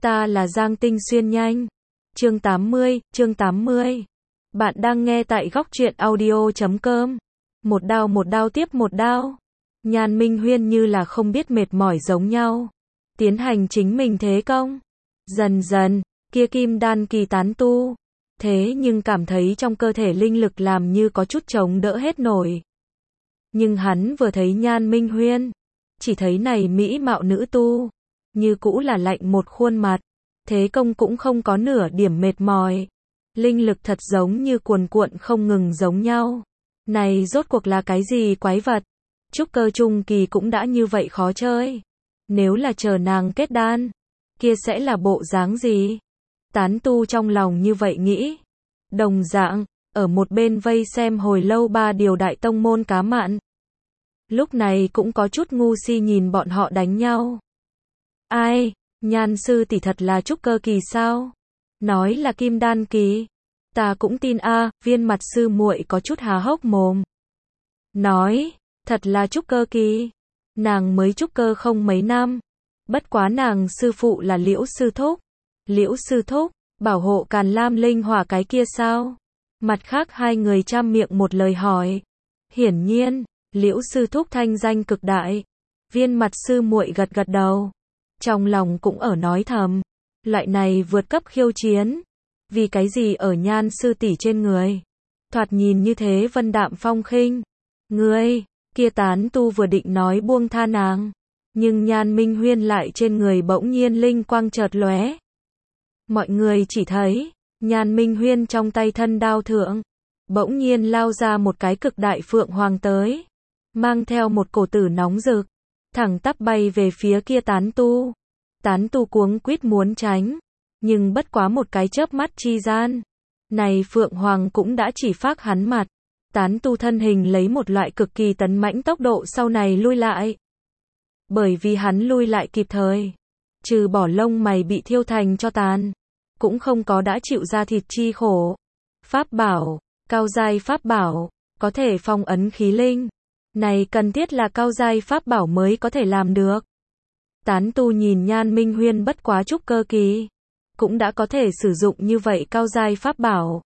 Ta là Giang Tinh Xuyên nhanh. Chương 80. Bạn đang nghe tại góc truyện audio.com. Một đao tiếp một đao. Nhan Minh Huyên như là không biết mệt mỏi giống nhau. Tiến hành chính mình thế công. Dần dần, kia kim đan kỳ tán tu. Thế nhưng cảm thấy trong cơ thể linh lực làm như có chút chống đỡ hết nổi. Nhưng hắn vừa thấy Nhan Minh Huyên, chỉ thấy này mỹ mạo nữ tu, như cũ là lạnh một khuôn mặt, thế công cũng không có nửa điểm mệt mỏi. Linh lực thật giống như cuồn cuộn không ngừng giống nhau. Này rốt cuộc là cái gì quái vật? Trúc cơ trung kỳ cũng đã như vậy khó chơi. Nếu là chờ nàng kết đan, kia sẽ là bộ dáng gì? Tán tu trong lòng như vậy nghĩ. Đồng dạng, ở một bên vây xem hồi lâu ba điều đại tông môn cá mặn. Lúc này cũng có chút ngu si nhìn bọn họ đánh nhau. Ai, Nhan sư tỷ thật là trúc cơ kỳ sao? Nói là kim đan kỳ. Ta cũng tin a, Viên mặt sư muội có chút há hốc mồm. Nói, thật là trúc cơ kỳ. Nàng mới trúc cơ không mấy năm. Bất quá nàng sư phụ là Liễu sư thúc. Liễu sư thúc, bảo hộ Càn Lam linh hỏa cái kia sao? Mặt khác hai người trăm miệng một lời hỏi. Hiển nhiên, Liễu sư thúc thanh danh cực đại. Viên mặt sư muội gật gật đầu. Trong lòng cũng ở nói thầm. Loại này vượt cấp khiêu chiến. Vì cái gì ở Nhan sư tỷ trên người? Thoạt nhìn như thế vân đạm phong khinh. Ngươi, kia tán tu vừa định nói buông tha nàng. Nhưng Nhan Minh Huyên lại trên người bỗng nhiên linh quang chợt lóe. Mọi người chỉ thấy, Nhan Minh Huyên trong tay thân đao thượng, bỗng nhiên lao ra một cái cực đại phượng hoàng tới, mang theo một cổ tử nóng rực, thẳng tắp bay về phía kia tán tu. Tán tu cuống quýt muốn tránh, nhưng bất quá một cái chớp mắt chi gian, này phượng hoàng cũng đã chỉ phác hắn mặt. Tán tu thân hình lấy một loại cực kỳ tấn mãnh tốc độ sau này lui lại. Bởi vì hắn lui lại kịp thời, trừ bỏ lông mày bị thiêu thành cho tàn, cũng không có đã chịu ra thịt chi khổ. Pháp bảo, cao giai pháp bảo, có thể phong ấn khí linh. Này cần thiết là cao giai pháp bảo mới có thể làm được. Tán tu nhìn Nhan Minh Huyên bất quá trúc cơ kỳ, cũng đã có thể sử dụng như vậy cao giai pháp bảo.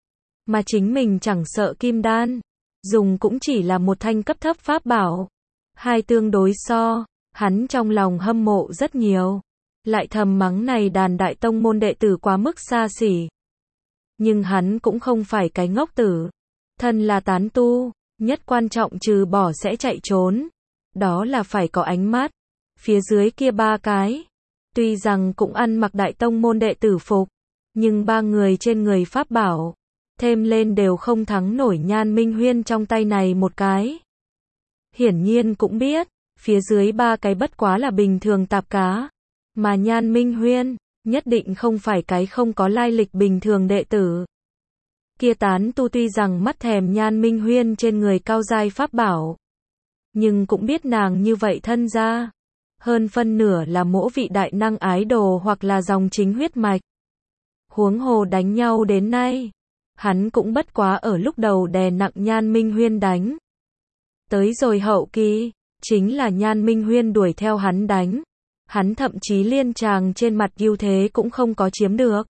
Mà chính mình chẳng sợ kim đan, dùng cũng chỉ là một thanh cấp thấp pháp bảo. Hai tương đối so, hắn trong lòng hâm mộ rất nhiều. Lại thầm mắng này đàn đại tông môn đệ tử quá mức xa xỉ. Nhưng hắn cũng không phải cái ngốc tử. Thân là tán tu, nhất quan trọng trừ bỏ sẽ chạy trốn. Đó là phải có ánh mắt. Phía dưới kia ba cái, tuy rằng cũng ăn mặc đại tông môn đệ tử phục, nhưng ba người trên người pháp bảo, thêm lên đều không thắng nổi Nhan Minh Huyên trong tay này một cái. Hiển nhiên cũng biết, phía dưới ba cái bất quá là bình thường tạp cá. Mà Nhan Minh Huyên, nhất định không phải cái không có lai lịch bình thường đệ tử. Kia tán tu tuy rằng mắt thèm Nhan Minh Huyên trên người cao giai pháp bảo, nhưng cũng biết nàng như vậy thân ra. Hơn phân nửa là mỗ vị đại năng ái đồ hoặc là dòng chính huyết mạch. Huống hồ đánh nhau đến nay, hắn cũng bất quá ở lúc đầu đè nặng Nhan Minh Huyên đánh. Tới rồi hậu kỳ, chính là Nhan Minh Huyên đuổi theo hắn đánh. Hắn thậm chí liên tràng trên mặt ưu thế cũng không có chiếm được.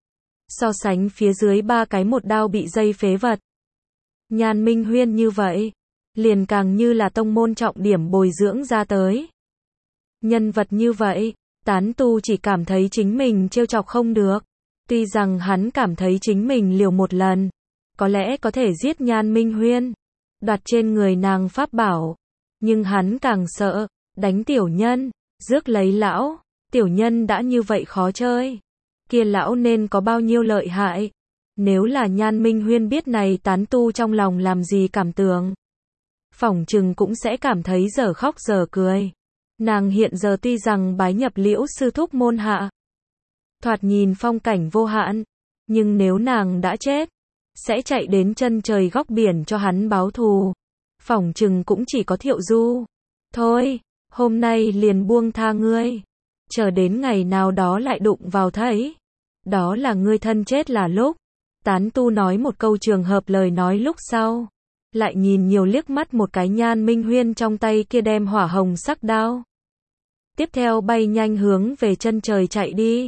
So sánh phía dưới ba cái một đao bị dây phế vật. Nhan Minh Huyên như vậy, liền càng như là tông môn trọng điểm bồi dưỡng ra tới. Nhân vật như vậy, tán tu chỉ cảm thấy chính mình trêu chọc không được. Tuy rằng hắn cảm thấy chính mình liều một lần, có lẽ có thể giết Nhan Minh Huyên, đoạt trên người nàng pháp bảo. Nhưng hắn càng sợ, đánh tiểu nhân, rước lấy lão, tiểu nhân đã như vậy khó chơi. Kia lão nên có bao nhiêu lợi hại. Nếu là Nhan Minh Huyên biết này tán tu trong lòng làm gì cảm tưởng, phỏng chừng cũng sẽ cảm thấy dở khóc dở cười. Nàng hiện giờ tuy rằng bái nhập Liễu sư thúc môn hạ, thoạt nhìn phong cảnh vô hạn, nhưng nếu nàng đã chết, sẽ chạy đến chân trời góc biển cho hắn báo thù. Phỏng chừng cũng chỉ có Thiệu Du. Thôi, hôm nay liền buông tha ngươi. Chờ đến ngày nào đó lại đụng vào thấy. Đó là ngươi thân chết là lúc. Tán tu nói một câu trường hợp lời nói lúc sau. Lại nhìn nhiều liếc mắt một cái Nhan Minh Huyên trong tay kia đem hỏa hồng sắc đao. Tiếp theo bay nhanh hướng về chân trời chạy đi.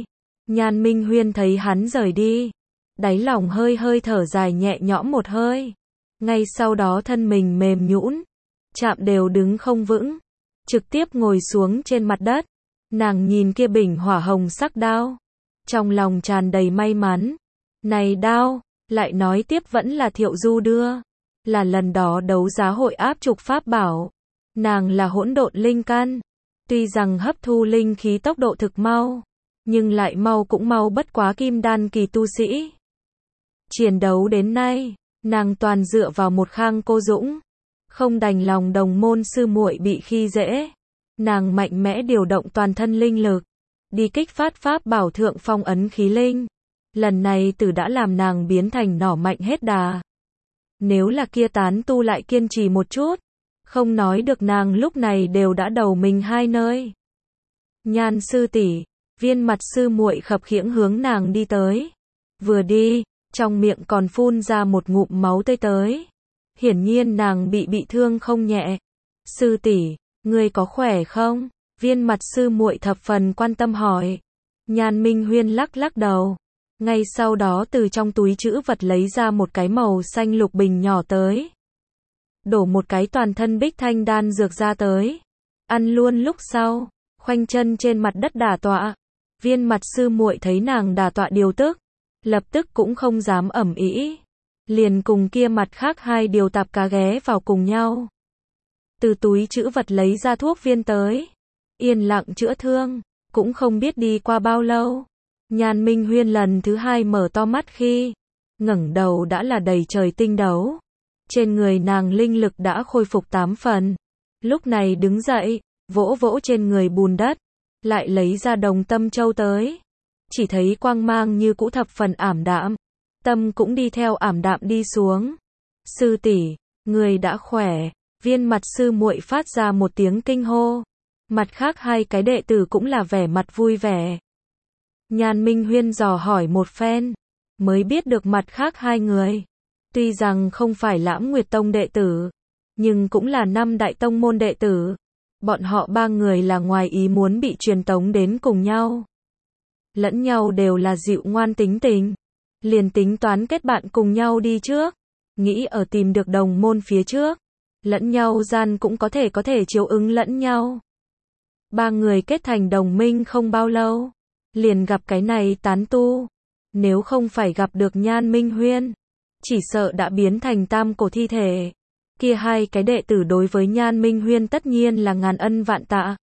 Nhan Minh Huyên thấy hắn rời đi, đáy lòng hơi hơi thở dài nhẹ nhõm một hơi. Ngay sau đó thân mình mềm nhũn, chạm đều đứng không vững, trực tiếp ngồi xuống trên mặt đất. Nàng nhìn kia bình hỏa hồng sắc đao, trong lòng tràn đầy may mắn. Này đao, lại nói tiếp vẫn là Thiệu Du đưa, là lần đó đấu giá hội áp trục pháp bảo. Nàng là hỗn độn linh căn, tuy rằng hấp thu linh khí tốc độ thực mau, nhưng lại mau cũng mau bất quá kim đan kỳ tu sĩ. Chiến đấu đến nay, nàng toàn dựa vào một Khang Cô Dũng, không đành lòng đồng môn sư muội bị khi dễ. Nàng mạnh mẽ điều động toàn thân linh lực, đi kích phát pháp bảo thượng phong ấn khí linh. Lần này tử đã làm nàng biến thành nỏ mạnh hết đà. Nếu là kia tán tu lại kiên trì một chút, không nói được nàng lúc này đều đã đầu mình hai nơi. Nhan sư tỷ, Viên mặt sư muội khập khiễng hướng nàng đi tới. Vừa đi, trong miệng còn phun ra một ngụm máu tươi tới. Hiển nhiên nàng bị thương không nhẹ. Sư tỷ, ngươi có khỏe không? Viên mặt sư muội thập phần quan tâm hỏi. Nhan Minh Huyên lắc lắc đầu. Ngay sau đó từ trong túi trữ vật lấy ra một cái màu xanh lục bình nhỏ tới. Đổ một cái toàn thân bích thanh đan dược ra tới. Ăn luôn lúc sau, khoanh chân trên mặt đất đả tọa. Viên mặt sư muội thấy nàng đả tọa điều tức, lập tức cũng không dám ẩm ĩ. Liền cùng kia mặt khác hai điều tạp cá ghé vào cùng nhau. Từ túi trữ vật lấy ra thuốc viên tới. Yên lặng chữa thương, cũng không biết đi qua bao lâu. Nhan Minh Huyên lần thứ hai mở to mắt khi ngẩng đầu đã là đầy trời tinh đấu. Trên người nàng linh lực đã khôi phục 8 phần. Lúc này đứng dậy, vỗ vỗ trên người bùn đất, lại lấy ra đồng tâm châu tới. Chỉ thấy quang mang như cũ thập phần ảm đạm, tâm cũng đi theo ảm đạm đi xuống. Sư tỷ, người đã khỏe. Viên mặt sư muội phát ra một tiếng kinh hô. Mặt khác hai cái đệ tử cũng là vẻ mặt vui vẻ. Nhan Minh Huyên dò hỏi một phen, mới biết được mặt khác hai người. Tuy rằng không phải Lãm Nguyệt Tông đệ tử, nhưng cũng là 5 đại tông môn đệ tử. Bọn họ 3 người là ngoài ý muốn bị truyền tống đến cùng nhau. Lẫn nhau đều là dịu ngoan tính tình. Liền tính toán kết bạn cùng nhau đi trước. Nghĩ ở tìm được đồng môn phía trước. Lẫn nhau gian cũng có thể chiếu ứng lẫn nhau. 3 người kết thành đồng minh không bao lâu. Liền gặp cái này tán tu. Nếu không phải gặp được Nhan Minh Huyên, chỉ sợ đã biến thành tam cổ thi thể. Kia hai cái đệ tử đối với Nhan Minh Huyên tất nhiên là ngàn ân vạn tạ.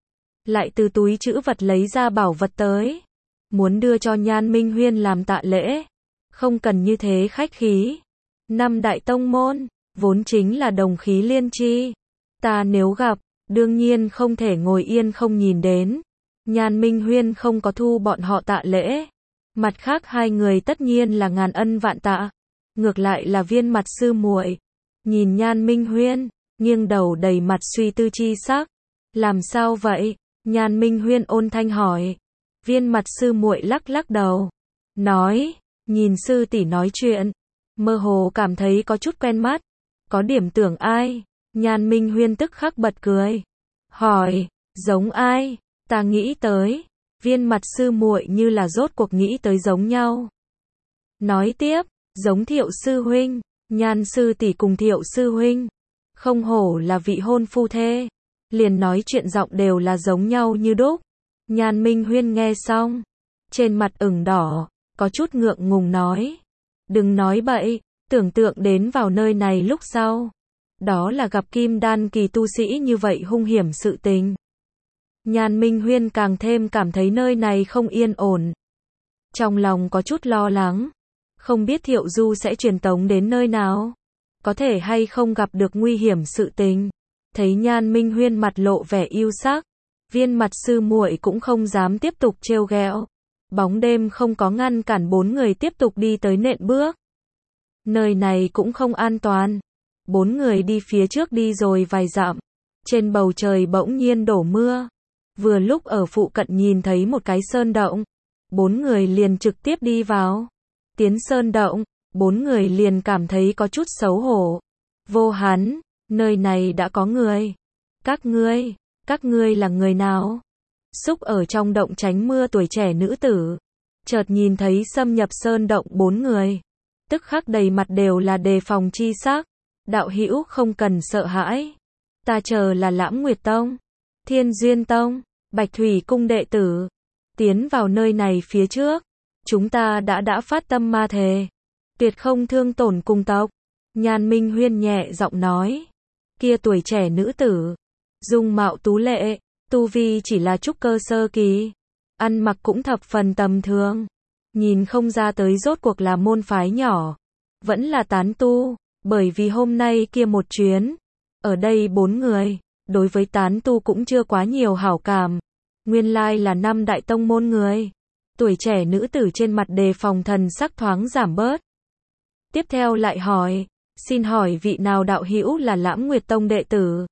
Lại từ túi trữ vật lấy ra bảo vật tới. Muốn đưa cho Nhan Minh Huyên làm tạ lễ. Không cần như thế khách khí. 5 đại tông môn, vốn chính là đồng khí liên chi. Ta nếu gặp, đương nhiên không thể ngồi yên không nhìn đến. Nhan Minh Huyên không có thu bọn họ tạ lễ. Mặt khác hai người tất nhiên là ngàn ân vạn tạ. Ngược lại là viên mặt sư muội, nhìn Nhan Minh Huyên, nghiêng đầu đầy mặt suy tư chi sắc. Làm sao vậy? Nhan Minh Huyên ôn thanh hỏi. Viên mặt sư muội lắc lắc đầu, nói, nhìn sư tỷ nói chuyện, mơ hồ cảm thấy có chút quen mắt, có điểm tưởng ai. Nhan Minh Huyên tức khắc bật cười, hỏi, giống ai? Ta nghĩ tới. Viên mặt sư muội như là rốt cuộc nghĩ tới giống nhau. Nói tiếp, giống Thiệu sư huynh. Nhan sư tỷ cùng Thiệu sư huynh, không hổ là vị hôn phu thê. Liền nói chuyện giọng đều là giống nhau như đúc. Nhan Minh Huyên nghe xong, trên mặt ửng đỏ, có chút ngượng ngùng nói. Đừng nói bậy, tưởng tượng đến vào nơi này lúc sau. Đó là gặp kim đan kỳ tu sĩ như vậy hung hiểm sự tình. Nhan Minh Huyên càng thêm cảm thấy nơi này không yên ổn. Trong lòng có chút lo lắng. Không biết Thiệu Du sẽ truyền tống đến nơi nào. Có thể hay không gặp được nguy hiểm sự tình. Thấy Nhan Minh Huyên mặt lộ vẻ yêu sắc. Viên mặt sư muội cũng không dám tiếp tục trêu ghẹo. Bóng đêm không có ngăn cản 4 người tiếp tục đi tới nện bước. Nơi này cũng không an toàn. 4 người đi phía trước đi rồi vài dặm. Trên bầu trời bỗng nhiên đổ mưa. Vừa lúc ở phụ cận nhìn thấy một cái sơn động. 4 người liền trực tiếp đi vào. Tiến sơn động, 4 người liền cảm thấy có chút xấu hổ. Vô hắn, nơi này đã có người. Các ngươi là người nào? Xúc ở trong động tránh mưa tuổi trẻ nữ tử, chợt nhìn thấy xâm nhập sơn động 4 người. Tức khắc đầy mặt đều là đề phòng chi sắc. Đạo hữu không cần sợ hãi. Ta chờ là Lãm Nguyệt Tông, Thiên Duyên Tông, Bạch Thủy Cung đệ tử. Tiến vào nơi này phía trước, chúng ta đã phát tâm ma thề, tuyệt không thương tổn cùng tộc. Nhan Minh Huyên nhẹ giọng nói. Kia tuổi trẻ nữ tử, dung mạo tú lệ, tu vi chỉ là trúc cơ sơ kỳ, ăn mặc cũng thập phần tầm thường, nhìn không ra tới rốt cuộc là môn phái nhỏ, vẫn là tán tu, bởi vì hôm nay kia một chuyến, ở đây 4 người, đối với tán tu cũng chưa quá nhiều hảo cảm, nguyên lai là 5 đại tông môn người. Tuổi trẻ nữ tử trên mặt đề phòng thần sắc thoáng giảm bớt. Tiếp theo lại hỏi, xin hỏi vị nào đạo hữu là Lãm Nguyệt Tông đệ tử?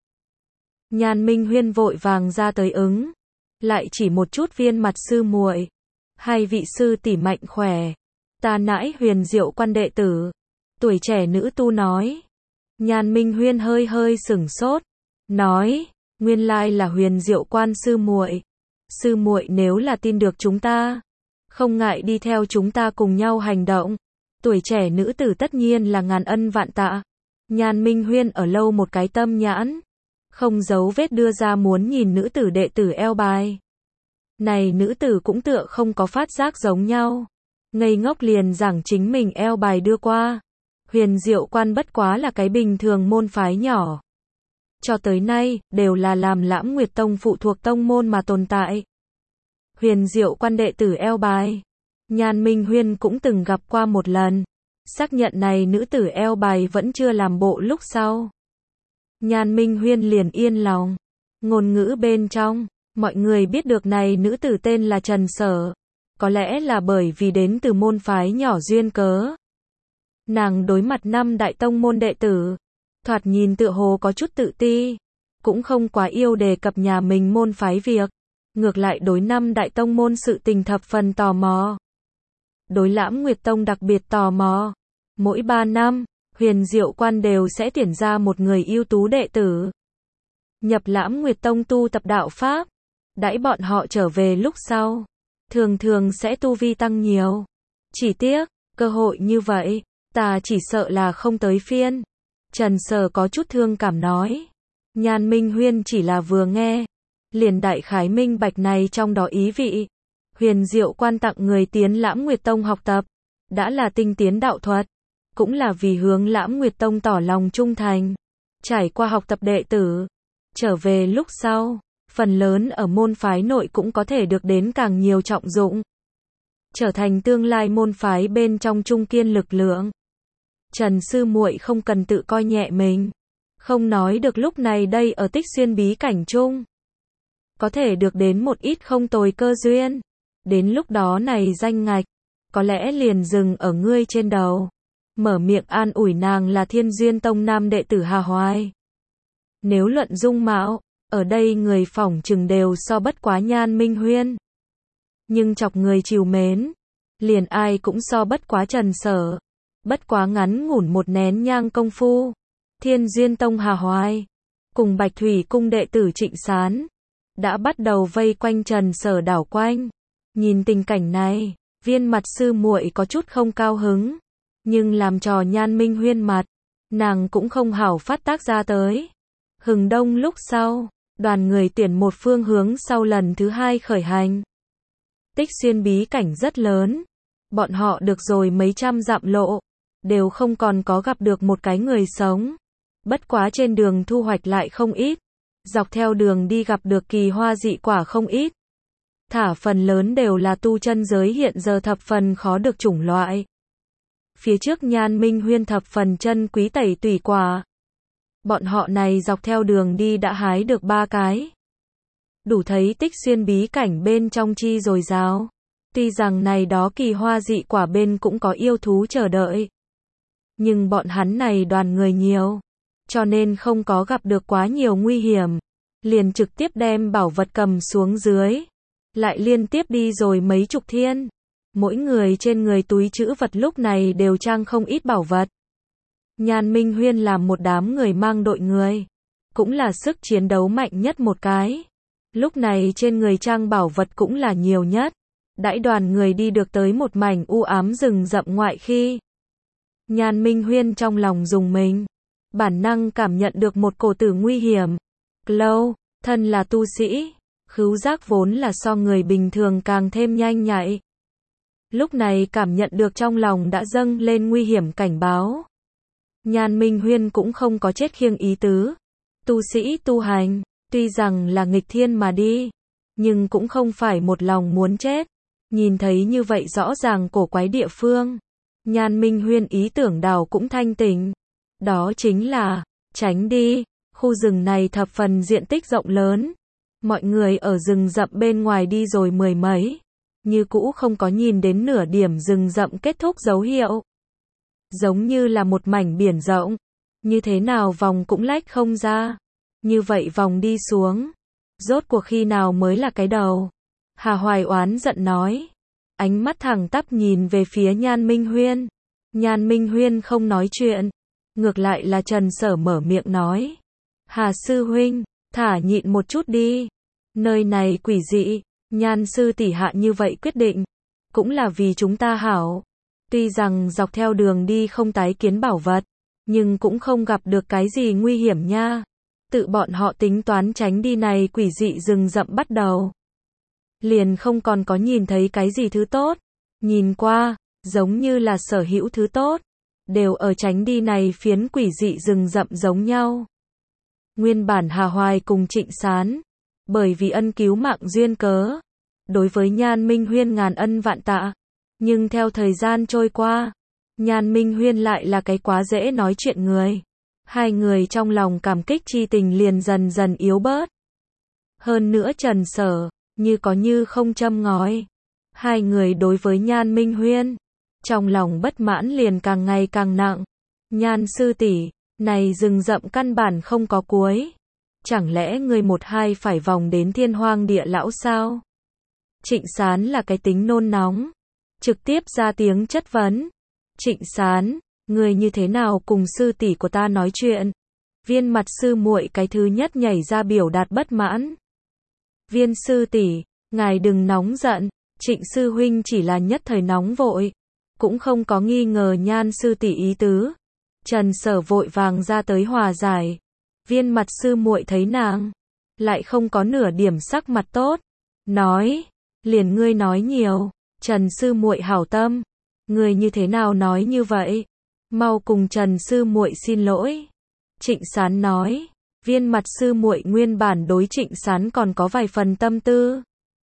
Nhan Minh Huyên vội vàng ra tới ứng, lại chỉ một chút viên mặt sư muội, hai vị sư tỷ mạnh khỏe, ta nãi Huyền Diệu Quan đệ tử. Tuổi trẻ nữ tu nói. Nhan Minh Huyên hơi hơi sửng sốt, nói, nguyên lai là Huyền Diệu Quan sư muội. Sư muội nếu là tin được chúng ta, không ngại đi theo chúng ta cùng nhau hành động. Tuổi trẻ nữ tử tất nhiên là ngàn ân vạn tạ. Nhan Minh Huyên ở lâu một cái tâm nhãn, không giấu vết đưa ra muốn nhìn nữ tử đệ tử eo bài. Này nữ tử cũng tựa không có phát giác giống nhau, ngây ngốc liền giảng chính mình eo bài đưa qua. Huyền Diệu Quan bất quá là cái bình thường môn phái nhỏ, cho tới nay đều là làm Lãm Nguyệt Tông phụ thuộc tông môn mà tồn tại. Huyền Diệu Quan đệ tử eo bài, Nhan Minh Huyên cũng từng gặp qua một lần, xác nhận này nữ tử eo bài vẫn chưa làm bộ lúc sau. Nhan Minh Huyên liền yên lòng. Ngôn ngữ bên trong, mọi người biết được này nữ tử tên là Trần Sở, có lẽ là bởi vì đến từ môn phái nhỏ duyên cớ. Nàng đối mặt 5 đại tông môn đệ tử, thoạt nhìn tựa hồ có chút tự ti, cũng không quá yêu đề cập nhà mình môn phái việc, ngược lại đối 5 đại tông môn sự tình thập phần tò mò. Đối Lãm Nguyệt Tông đặc biệt tò mò. Mỗi 3 năm, Huyền Diệu Quan đều sẽ tuyển ra một người ưu tú đệ tử, nhập Lãm Nguyệt Tông tu tập đạo pháp. Đãi bọn họ trở về lúc sau, thường thường sẽ tu vi tăng nhiều. Chỉ tiếc, cơ hội như vậy, ta chỉ sợ là không tới phiên. Trần Sở có chút thương cảm nói. Nhan Minh Huyên chỉ là vừa nghe, liền đại khái minh bạch này trong đó ý vị. Huyền Diệu Quan tặng người tiến Lãm Nguyệt Tông học tập, đã là tinh tiến đạo thuật, cũng là vì hướng Lãm Nguyệt Tông tỏ lòng trung thành. Trải qua học tập đệ tử, trở về lúc sau, phần lớn ở môn phái nội cũng có thể được đến càng nhiều trọng dụng, trở thành tương lai môn phái bên trong trung kiên lực lượng. Trần sư muội không cần tự coi nhẹ mình, không nói được lúc này đây ở Tích Xuyên bí cảnh chung, có thể được đến một ít không tồi cơ duyên, đến lúc đó này danh ngạch, có lẽ liền dừng ở ngươi trên đầu. Mở miệng an ủi nàng là Thiên Duyên Tông nam đệ tử Hà Hoài. Nếu luận dung mạo, ở đây người phỏng chừng đều so bất quá Nhan Minh Huyên. Nhưng chọc người trìu mến, liền ai cũng so bất quá Trần Sở. Bất quá ngắn ngủn một nén nhang công phu, Thiên Duyên Tông Hà Hoài, cùng Bạch Thủy Cung đệ tử Trịnh Sán, đã bắt đầu vây quanh Trần Sở đảo quanh. Nhìn tình cảnh này, viên mặt sư muội có chút không cao hứng, nhưng làm trò Nhan Minh Huyên mặt, nàng cũng không hảo phát tác ra tới. Hừng đông lúc sau, đoàn người tuyển một phương hướng sau lần thứ 2 khởi hành. Tích Xuyên bí cảnh rất lớn, bọn họ được rồi mấy trăm dặm lộ, đều không còn có gặp được một cái người sống. Bất quá trên đường thu hoạch lại không ít, dọc theo đường đi gặp được kỳ hoa dị quả không ít. Thả phần lớn đều là tu chân giới hiện giờ thập phần khó được chủng loại. Phía trước Nhan Minh Huyên thập phần chân quý tẩy tùy quả. Bọn họ này dọc theo đường đi đã hái được 3 cái. Đủ thấy Tích Xuyên bí cảnh bên trong chi dồi dào. Tuy rằng này đó kỳ hoa dị quả bên cũng có yêu thú chờ đợi, nhưng bọn hắn này đoàn người nhiều, cho nên không có gặp được quá nhiều nguy hiểm, liền trực tiếp đem bảo vật cầm xuống dưới, lại liên tiếp đi rồi mấy chục thiên. Mỗi người trên người túi trữ vật lúc này đều trang không ít bảo vật. Nhan Minh Huyên làm một đám người mang đội người, cũng là sức chiến đấu mạnh nhất một cái. Lúc này trên người trang bảo vật cũng là nhiều nhất. Đãi đoàn người đi được tới một mảnh u ám rừng rậm ngoại khi Nhan Minh Huyên trong lòng rùng mình, bản năng cảm nhận được một cổ tử nguy hiểm. Lâu, thân là tu sĩ, khứu giác vốn là so người bình thường càng thêm nhanh nhạy. Lúc này cảm nhận được trong lòng đã dâng lên nguy hiểm cảnh báo. Nhan Minh Huyên cũng không có chết khiêng ý tứ. Tu sĩ tu hành, tuy rằng là nghịch thiên mà đi, nhưng cũng không phải một lòng muốn chết. Nhìn thấy như vậy rõ ràng cổ quái địa phương, Nhan Minh Huyên ý tưởng đảo cũng thanh tỉnh. Đó chính là, tránh đi, khu rừng này thập phần diện tích rộng lớn. Mọi người ở rừng rậm bên ngoài đi rồi mười mấy, như cũ không có nhìn đến nửa điểm rừng rậm kết thúc dấu hiệu. Giống như là một mảnh biển rộng, như thế nào vòng cũng lách không ra. Như vậy vòng đi xuống, rốt cuộc khi nào mới là cái đầu? Hà Hoài oán giận nói, ánh mắt thẳng tắp nhìn về phía Nhan Minh Huyên. Nhan Minh Huyên không nói chuyện, ngược lại là Trần Sở mở miệng nói, Hà sư huynh, thả nhịn một chút đi. Nơi này quỷ dị, Nhan sư tỷ hạ như vậy quyết định, cũng là vì chúng ta hảo. Tuy rằng dọc theo đường đi không tái kiến bảo vật, nhưng cũng không gặp được cái gì nguy hiểm nha. Tự bọn họ tính toán tránh đi này quỷ dị rừng rậm bắt đầu, liền không còn có nhìn thấy cái gì thứ tốt. Nhìn qua, giống như là sở hữu thứ tốt, đều ở tránh đi này phiến quỷ dị rừng rậm giống nhau. Nguyên bản Hà Hoài cùng Trịnh Sán, bởi vì ân cứu mạng duyên cớ, đối với Nhan Minh Huyên ngàn ân vạn tạ. Nhưng theo thời gian trôi qua, Nhan Minh Huyên lại là cái quá dễ nói chuyện người. Hai người trong lòng cảm kích chi tình liền dần dần yếu bớt. Hơn nữa Trần Sở, như có như không châm ngòi. Hai người đối với Nhan Minh Huyên, trong lòng bất mãn liền càng ngày càng nặng. Nhan sư tỷ, này rừng rậm căn bản không có cuối. Chẳng lẽ người một hai phải vòng đến Thiên Hoang Địa Lão sao? Trịnh Sán là cái tính nôn nóng, trực tiếp ra tiếng chất vấn. Trịnh Sán, người như thế nào cùng sư tỷ của ta nói chuyện? Viên mặt sư muội cái thứ nhất nhảy ra biểu đạt bất mãn. Viên sư tỷ, ngài đừng nóng giận, Trịnh sư huynh chỉ là nhất thời nóng vội, cũng không có nghi ngờ Nhan sư tỷ ý tứ. Trần Sở vội vàng ra tới hòa giải. Viên mặt sư muội thấy nàng lại không có nửa điểm sắc mặt tốt, nói, liền ngươi nói nhiều, Trần sư muội hảo tâm, ngươi như thế nào nói như vậy? Mau cùng Trần sư muội xin lỗi. Trịnh Sán nói, viên mặt sư muội nguyên bản đối Trịnh Sán còn có vài phần tâm tư.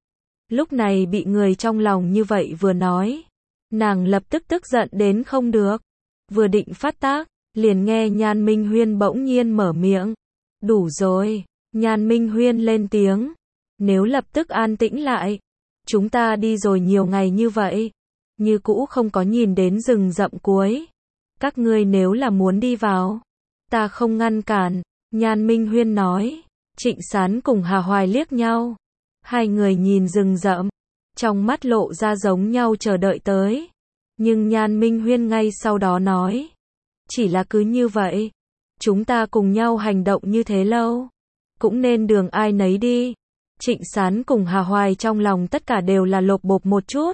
Lúc này bị người trong lòng như vậy vừa nói, nàng lập tức tức giận đến không được. Vừa định phát tác, liền nghe Nhan Minh Huyên bỗng nhiên mở miệng. Đủ rồi, Nhan Minh Huyên lên tiếng. Nếu lập tức an tĩnh lại, chúng ta đi rồi nhiều ngày như vậy, như cũ không có nhìn đến rừng rậm cuối. Các ngươi nếu là muốn đi vào, ta không ngăn cản. Nhan Minh Huyên nói. Trịnh Sán cùng Hà Hoài liếc nhau. Hai người nhìn rừng rậm, trong mắt lộ ra giống nhau chờ đợi tới. Nhưng Nhan Minh Huyên ngay sau đó nói, chỉ là cứ như vậy, chúng ta cùng nhau hành động như thế lâu, cũng nên đường ai nấy đi. Trịnh Sán cùng Hà Hoài trong lòng tất cả đều là lột bột một chút.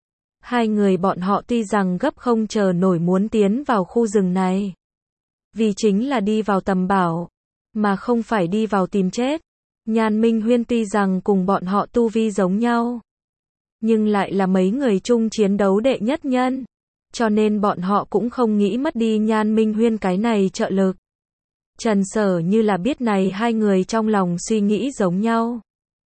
Hai người bọn họ tuy rằng gấp không chờ nổi muốn tiến vào khu rừng này, vì chính là đi vào tầm bảo, mà không phải đi vào tìm chết. Nhan Minh Huyên tuy rằng cùng bọn họ tu vi giống nhau, nhưng lại là mấy người chung chiến đấu đệ nhất nhân, cho nên bọn họ cũng không nghĩ mất đi Nhan Minh Huyên cái này trợ lực. Trần Sở như là biết này hai người trong lòng suy nghĩ giống nhau,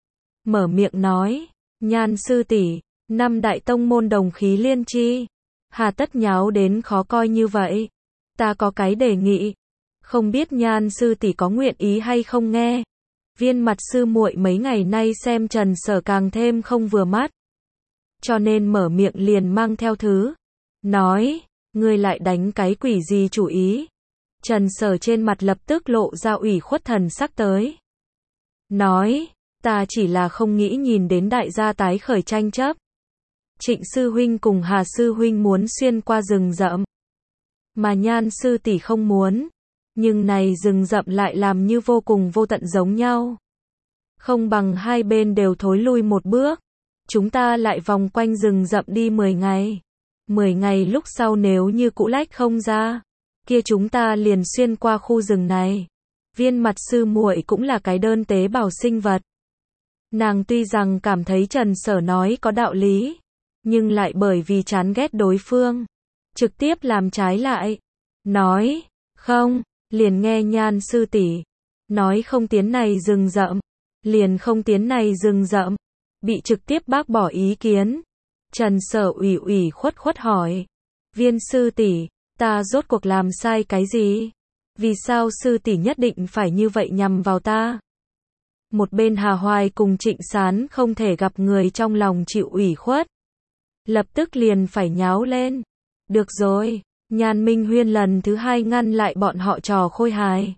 mở miệng nói, Nhan sư tỷ, năm đại tông môn đồng khí liên chi, hà tất nháo đến khó coi như vậy. Ta có cái đề nghị, không biết Nhan sư tỷ có nguyện ý hay không nghe. Viên mặt sư muội mấy ngày nay xem Trần Sở càng thêm không vừa mắt, cho nên mở miệng liền mang theo thứ, nói, ngươi lại đánh cái quỷ gì chủ ý? Trần Sở trên mặt lập tức lộ ra ủy khuất thần sắc tới, nói, ta chỉ là không nghĩ nhìn đến đại gia tái khởi tranh chấp. Trịnh sư huynh cùng Hà sư huynh muốn xuyên qua rừng rậm, mà Nhan sư tỷ không muốn, nhưng này rừng rậm lại làm như vô cùng vô tận giống nhau. Không bằng hai bên đều thối lui một bước, Chúng ta lại vòng quanh rừng rậm đi 10 ngày. 10 ngày lúc sau nếu như cũ lách không ra, kia chúng ta liền xuyên qua khu rừng này. Viên mặt sư muội cũng là cái đơn tế bào sinh vật. Nàng tuy rằng cảm thấy Trần Sở nói có đạo lý, nhưng lại bởi vì chán ghét đối phương, trực tiếp làm trái lại. Nói, không, liền nghe Nhan sư tỷ nói không tiến này rừng rậm, liền không tiến này rừng rậm, bị trực tiếp bác bỏ ý kiến. Trần Sở ủy khuất hỏi, Viên sư tỷ, ta rốt cuộc làm sai cái gì? Vì sao sư tỷ nhất định phải như vậy nhằm vào ta? Một bên Hà Hoài cùng Trịnh Sán không thể gặp người trong lòng chịu ủy khuất, lập tức liền phải nháo lên. Được rồi, Nhan Minh Huyên lần thứ hai ngăn lại bọn họ trò khôi hài.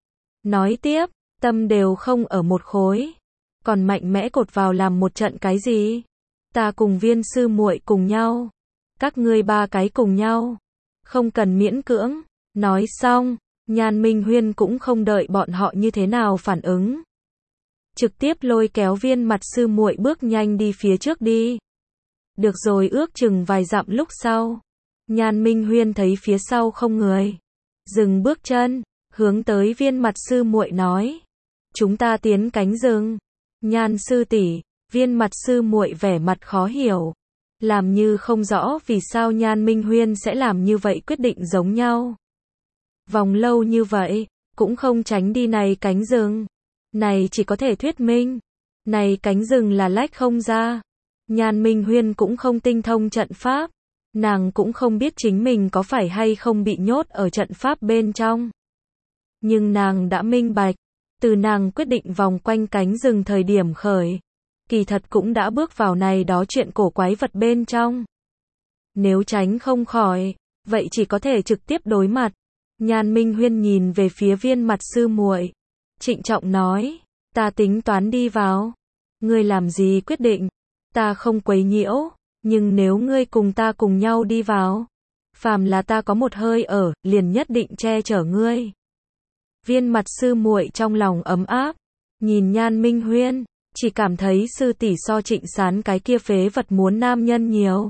Nói tiếp, tâm đều không ở một khối, còn mạnh mẽ cột vào làm một trận cái gì? Ta cùng Viên sư muội cùng nhau, các ngươi ba cái cùng nhau, không cần miễn cưỡng. Nói xong, Nhan Minh Huyên cũng không đợi bọn họ như thế nào phản ứng, trực tiếp lôi kéo Viên mặt sư muội bước nhanh đi phía trước đi. Được rồi, ước chừng vài dặm lúc sau, Nhan Minh Huyên thấy phía sau không người, dừng bước chân, hướng tới Viên mặt sư muội nói, chúng ta tiến cánh rừng. Nhan sư tỷ, Viên mặt sư muội vẻ mặt khó hiểu, làm như không rõ vì sao Nhan Minh Huyên sẽ làm như vậy, quyết định giống nhau. Vòng lâu như vậy, cũng không tránh đi này cánh rừng. Này chỉ có thể thuyết minh, này cánh rừng là lách không ra. Nhan Minh Huyên cũng không tinh thông trận pháp, nàng cũng không biết chính mình có phải hay không bị nhốt ở trận pháp bên trong. Nhưng nàng đã minh bạch, từ nàng quyết định vòng quanh cánh rừng thời điểm khởi, kỳ thật cũng đã bước vào này đó chuyện cổ quái vật bên trong. Nếu tránh không khỏi, vậy chỉ có thể trực tiếp đối mặt. Nhan Minh Huyên nhìn về phía Viên mặt sư muội, trịnh trọng nói, ta tính toán đi vào. Ngươi làm gì quyết định, ta không quấy nhiễu, nhưng nếu ngươi cùng ta cùng nhau đi vào, phàm là ta có một hơi ở, liền nhất định che chở ngươi. Viên mặt sư muội trong lòng ấm áp, nhìn Nhan Minh Huyên, chỉ cảm thấy sư tỷ so Trịnh Sán cái kia phế vật muốn nam nhân nhiều.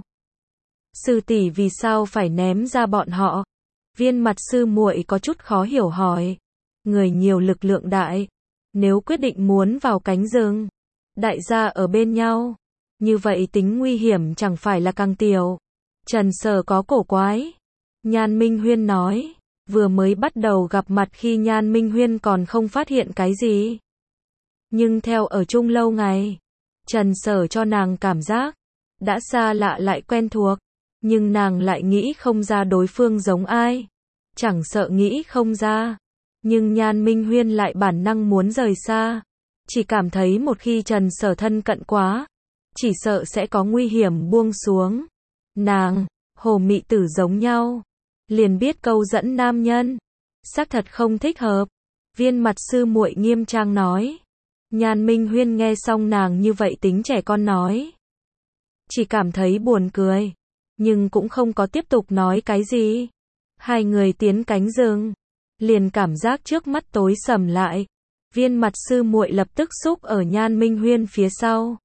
Sư tỷ vì sao phải ném ra bọn họ? Viên mặt sư muội có chút khó hiểu hỏi. Người nhiều lực lượng đại, nếu quyết định muốn vào cánh rừng, đại gia ở bên nhau, như vậy tính nguy hiểm chẳng phải là càng tiểu. Trần Sở có cổ quái. Nhan Minh Huyên nói, vừa mới bắt đầu gặp mặt khi Nhan Minh Huyên còn không phát hiện cái gì. Nhưng theo ở chung lâu ngày, Trần Sở cho nàng cảm giác đã xa lạ lại quen thuộc, nhưng nàng lại nghĩ không ra đối phương giống ai. Chẳng sợ nghĩ không ra, nhưng Nhan Minh Huyên lại bản năng muốn rời xa, chỉ cảm thấy một khi Trần Sở thân cận quá, chỉ sợ sẽ có nguy hiểm buông xuống. Nàng, hồ mị tử giống nhau, liền biết câu dẫn nam nhân, xác thật không thích hợp. Viên mặt sư muội nghiêm trang nói. Nhan Minh Huyên nghe xong nàng như vậy tính trẻ con nói, chỉ cảm thấy buồn cười, nhưng cũng không có tiếp tục nói cái gì. Hai người tiến cánh rừng, liền cảm giác trước mắt tối sầm lại. Viên mặt sư muội lập tức xúc ở Nhan Minh Huyên phía sau.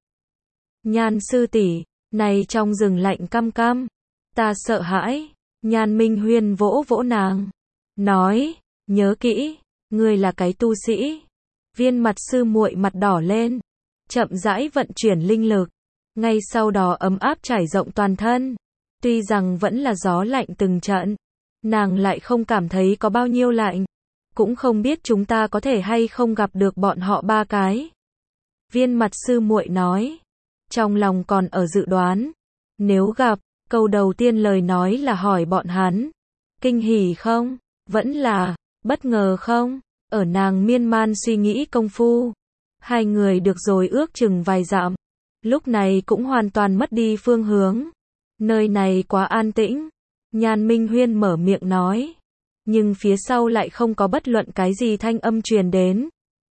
Nhan sư tỷ, này trong rừng lạnh căm căm, ta sợ hãi. Nhan Minh Huyên vỗ vỗ nàng, nói, nhớ kỹ, ngươi là cái tu sĩ. Viên mặt sư muội mặt đỏ lên, chậm rãi vận chuyển linh lực, ngay sau đó ấm áp trải rộng toàn thân. Tuy rằng vẫn là gió lạnh từng trận, nàng lại không cảm thấy có bao nhiêu lạnh, cũng không biết chúng ta có thể hay không gặp được bọn họ ba cái. Viên mặt sư muội nói, trong lòng còn ở dự đoán, nếu gặp, câu đầu tiên lời nói là hỏi bọn hắn, kinh hỉ không, vẫn là bất ngờ không. Ở nàng miên man suy nghĩ công phu, hai người được rồi ước chừng vài dặm, lúc này cũng hoàn toàn mất đi phương hướng. Nơi này quá an tĩnh, Nhan Minh Huyên mở miệng nói, nhưng phía sau lại không có bất luận cái gì thanh âm truyền đến.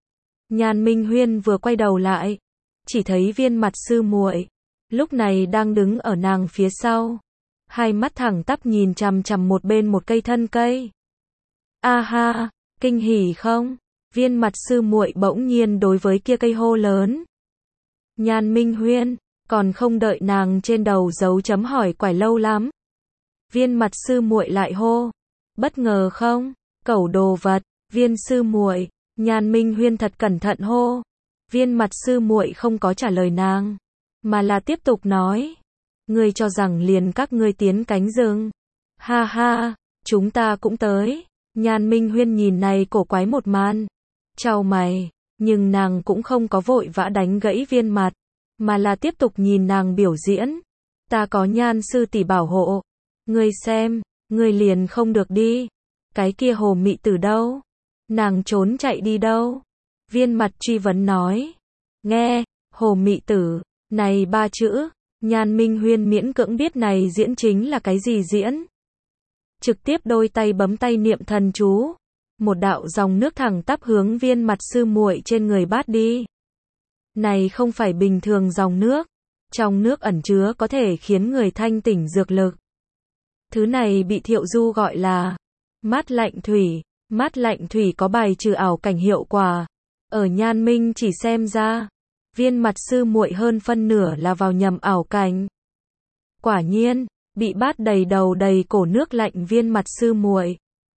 Nhan Minh Huyên vừa quay đầu lại, chỉ thấy viên mặt sư muội, lúc này đang đứng ở nàng phía sau, hai mắt thẳng tắp nhìn chằm chằm một bên một cây thân cây. A ha! Kinh hỉ không? Viên mặt sư muội bỗng nhiên đối với kia cây hô lớn. Nhan Minh Huyên, Còn không đợi nàng trên đầu dấu chấm hỏi quải lâu lắm. Viên mặt sư muội lại hô. Bất ngờ không? Cẩu đồ vật, viên sư muội, Nhan Minh Huyên thật cẩn thận hô. Viên mặt sư muội không có trả lời nàng, mà là tiếp tục nói. Ngươi cho rằng liền các ngươi tiến cánh rừng. Ha ha, chúng ta cũng tới. Nhan Minh Huyên nhìn này cổ quái một màn. Chau mày, nhưng nàng cũng không có vội vã đánh gãy viên mặt, mà là tiếp tục nhìn nàng biểu diễn. Ta có Nhan sư tỷ bảo hộ. Ngươi xem, ngươi liền không được đi. Cái kia Hồ Mị Tử đâu? Nàng trốn chạy đi đâu? Viên mặt truy vấn nói. Nghe, Hồ Mị Tử, này ba chữ, Nhan Minh Huyên miễn cưỡng biết này diễn chính là cái gì diễn. Trực tiếp đôi tay bấm tay niệm thần chú. Một đạo dòng nước thẳng tắp hướng viên mặt sư muội trên người bát đi. Này không phải bình thường dòng nước. Trong nước ẩn chứa có thể khiến người thanh tỉnh dược lực. Thứ này bị Thiệu Du gọi là mát lạnh thủy. Mát lạnh thủy có bài trừ ảo cảnh hiệu quả. Ở Nhan Minh chỉ xem ra, viên mặt sư muội hơn phân nửa là vào nhầm ảo cảnh. Quả nhiên, bị bát đầy đầu đầy cổ nước lạnh viên mặt sư muội.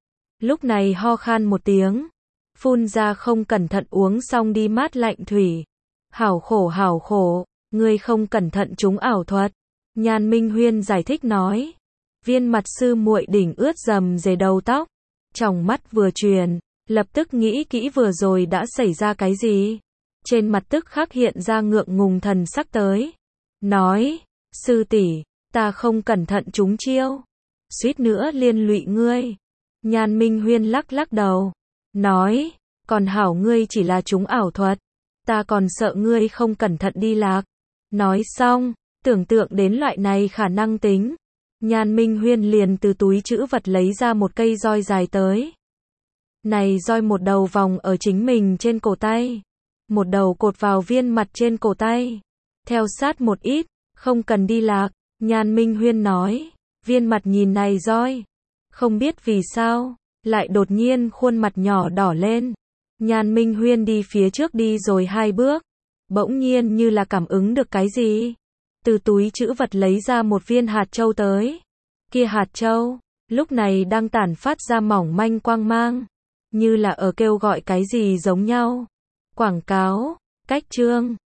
Lúc này ho khan một tiếng, phun ra không cẩn thận uống xong đi mát lạnh thủy. Hảo khổ, ngươi không cẩn thận trúng ảo thuật. Nhan Minh Huyên giải thích nói. Viên mặt sư muội đỉnh ướt dầm dề đầu tóc. Trong mắt vừa truyền, lập tức nghĩ kỹ vừa rồi đã xảy ra cái gì. Trên mặt tức khắc hiện ra ngượng ngùng thần sắc tới. Nói, sư tỷ, ta không cẩn thận trúng chiêu. Suýt nữa liên lụy ngươi. Nhan Minh Huyên lắc lắc đầu. Nói, còn hảo ngươi chỉ là trúng ảo thuật. Ta còn sợ ngươi không cẩn thận đi lạc. Nói xong, tưởng tượng đến loại này khả năng tính. Nhan Minh Huyên liền từ túi trữ vật lấy ra một cây roi dài tới. Này roi một đầu vòng ở chính mình trên cổ tay. Một đầu cột vào viên mặt trên cổ tay. Theo sát một ít, không cần đi lạc. Nhan Minh Huyên nói. Viên mặt nhìn này roi. Không biết vì sao, lại đột nhiên khuôn mặt nhỏ đỏ lên. Nhan Minh Huyên đi phía trước đi rồi 2 bước. Bỗng nhiên như là cảm ứng được cái gì. Từ túi trữ vật lấy ra một viên hạt châu tới. Kia hạt châu, lúc này đang tản phát ra mỏng manh quang mang. Như là ở kêu gọi cái gì giống nhau. Quảng cáo, cách chương.